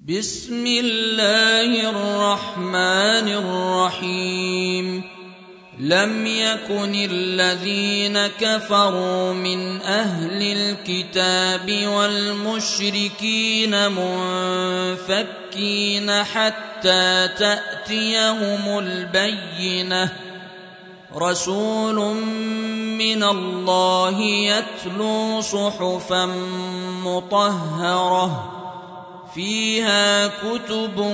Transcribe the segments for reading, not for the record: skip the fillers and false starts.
بسم الله الرحمن الرحيم لم يكن الذين كفروا من أهل الكتاب والمشركين منفكين حتى تأتيهم البينة رسول من الله يتلو صحفا مطهرة فيها كتب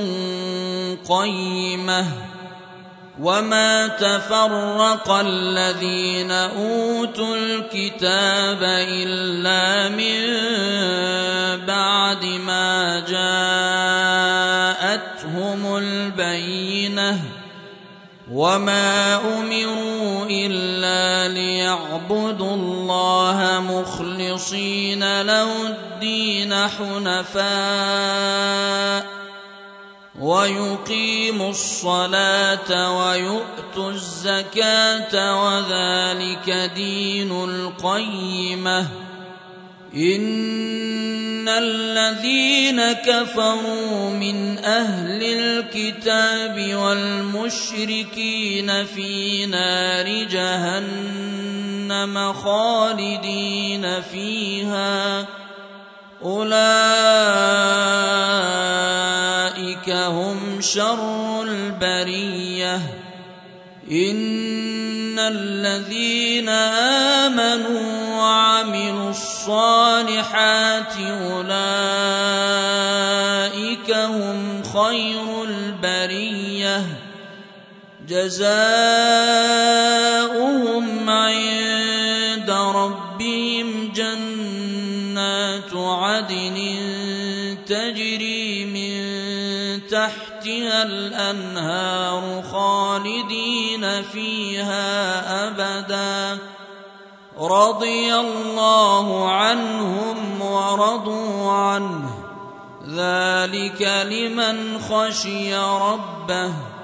قيمة وما تفرق الذين أوتوا الكتاب إلا من بعد ما جاءتهم البينة وما أمروا إلا ليعبدوا الله مخلصين له الدين حنفاء ويقيموا الصلاة ويؤتوا الزكاة وذلك دين القيمة إن الذين كفروا من أهل الكتاب والمشركين في نار جهنم خالدين فيها أولئك هم شر البرية إن الذين آمنوا وعملوا الصالحات أولئك هم خير البرية جزاؤهم عند ربهم جنات عدن تجري من تحتها الأنهار خالدين فيها أبدا رضي الله عنهم ورضوا عنه ذلك لمن خشي ربه